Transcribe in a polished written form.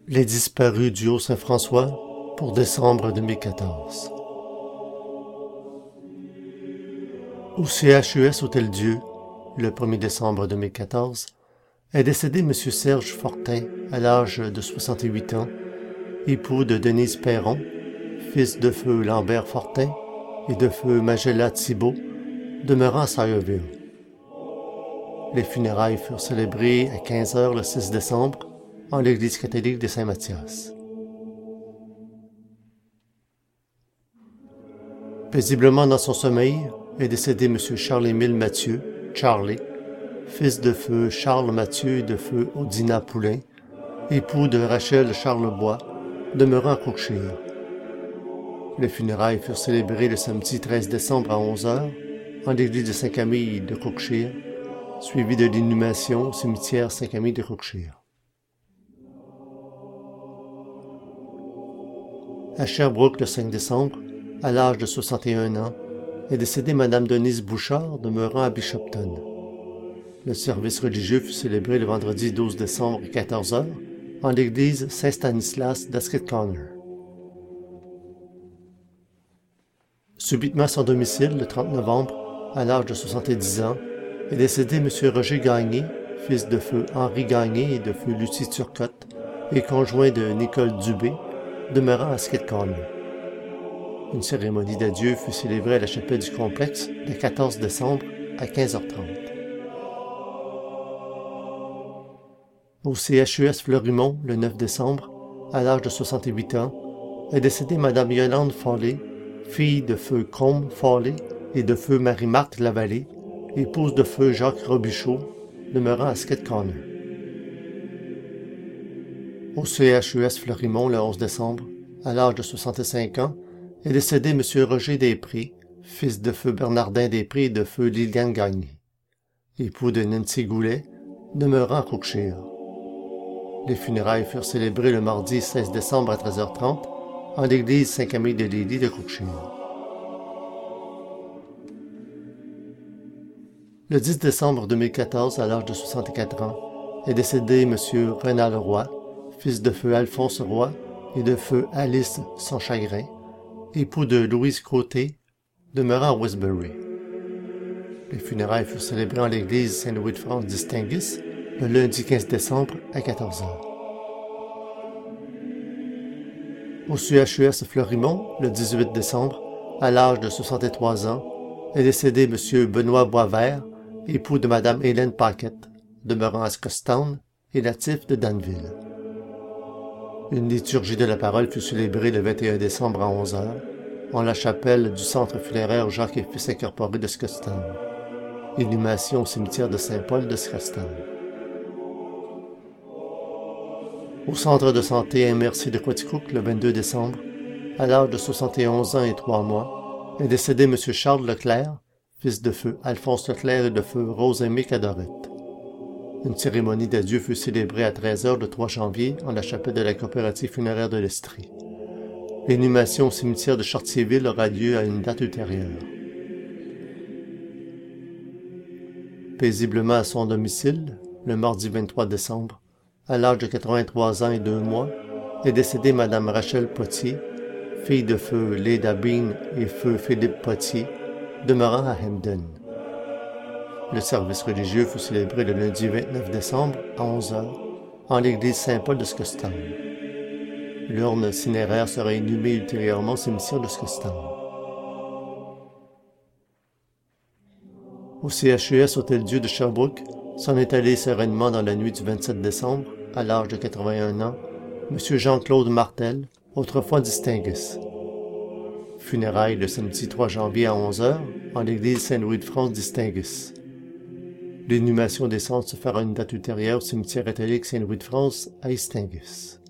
Les disparus du Haut-Saint-François pour décembre 2014. Au CHUS Hôtel-Dieu, le 1er décembre 2014, est décédé M. Serge Fortin à l'âge de 68 ans, époux de Denise Perron, fils de feu Lambert Fortin et de feu Magella Thibault, demeurant à Sayreville. Les funérailles furent célébrées à 15 heures le 6 décembre en l'église catholique de Saint-Mathias. Paisiblement dans son sommeil est décédé M. Charles-Émile Mathieu, Charlie, fils de feu Charles Mathieu et de feu Odina Poulain, époux de Rachel Charlebois, demeurant à Cookshire. Les funérailles furent célébrées le samedi 13 décembre à 11 heures en l'église de Saint-Camille de Cookshire, suivi de l'inhumation au cimetière Saint-Camille de Cookshire. À Sherbrooke le 5 décembre, à l'âge de 61 ans, est décédée Mme Denise Bouchard, demeurant à Bishopton. Le service religieux fut célébré le vendredi 12 décembre à 14 heures en l'église Saint-Stanislas d'Ascot-Corner. Subitement sans domicile, le 30 novembre, à l'âge de 70 ans, est décédé M. Roger Gagné, fils de feu Henri Gagné et de feu Lucie Turcotte, et conjoint de Nicole Dubé, demeurant à Ascot-Corner. Une cérémonie d'adieu fut célébrée à la chapelle du complexe le 14 décembre à 15h30. Au CHUS Fleurimont, le 9 décembre, à l'âge de 68 ans, est décédée Mme Yolande Foley, fille de feu Combe Foley et de feu Marie-Marthe Lavallée, épouse de feu Jacques Robichaud, demeurant à Ascot-Corner. Au CHUS Fleurimont, le 11 décembre, à l'âge de 65 ans, est décédé M. Roger Després, fils de feu Bernardin Després et de feu Liliane Gagné, époux de Nancy Goulet, demeurant à Cookshire. Les funérailles furent célébrées le mardi 16 décembre à 13h30 en l'église Saint-Camille de Lily de Cookshire. Le 10 décembre 2014, à l'âge de 64 ans, est décédé M. Renal Roy, fils de feu Alphonse Roy et de feu Alice Sans-Chagrin, époux de Louise Côté, demeurant à Westbury. Les funérailles furent célébrées en l'église Saint-Louis-de-France d'Istinguis le lundi 15 décembre à 14h. Au CHUS Fleurimont, le 18 décembre, à l'âge de 63 ans, est décédé M. Benoît Boisvert, époux de Mme Hélène Paquette, demeurant à Scotstown et natif de Danville. Une liturgie de la parole fut célébrée le 21 décembre à 11h en la chapelle du centre funéraire Jacques et Fils incorporé de Scotstown. Inhumation au cimetière de Saint-Paul de Scotstown. Au centre de santé MRC de Quaticook, le 22 décembre, à l'âge de 71 ans et 3 mois, est décédé M. Charles Leclerc, fils de feu Alphonse Leclerc et de feu Rose-Aimée Cadorette. Une cérémonie d'adieu fut célébrée à 13h le 3 janvier en la chapelle de la coopérative funéraire de l'Estrie. L'inhumation au cimetière de Chartierville aura lieu à une date ultérieure. Paisiblement à son domicile, le mardi 23 décembre, à l'âge de 83 ans et 2 mois, est décédée Mme Rachel Potier, fille de feu Leda Bean et feu Philippe Potier, demeurant à Hemden. Le service religieux fut célébré le lundi 29 décembre à 11h en l'église Saint-Paul de Scotstown. L'urne cinéraire sera inhumée ultérieurement au cimetière de Scotstown. Au CHUS Hôtel-Dieu de Sherbrooke, s'en est allé sereinement dans la nuit du 27 décembre, à l'âge de 81 ans, M. Jean-Claude Martel, autrefois d'Istinguis. Funérailles le samedi 3 janvier à 11h en l'église Saint-Louis-de-France d'Istinguis. L'inhumation des cendres se fera à une date ultérieure au cimetière catholique Saint-Louis-de-France à Istinguis.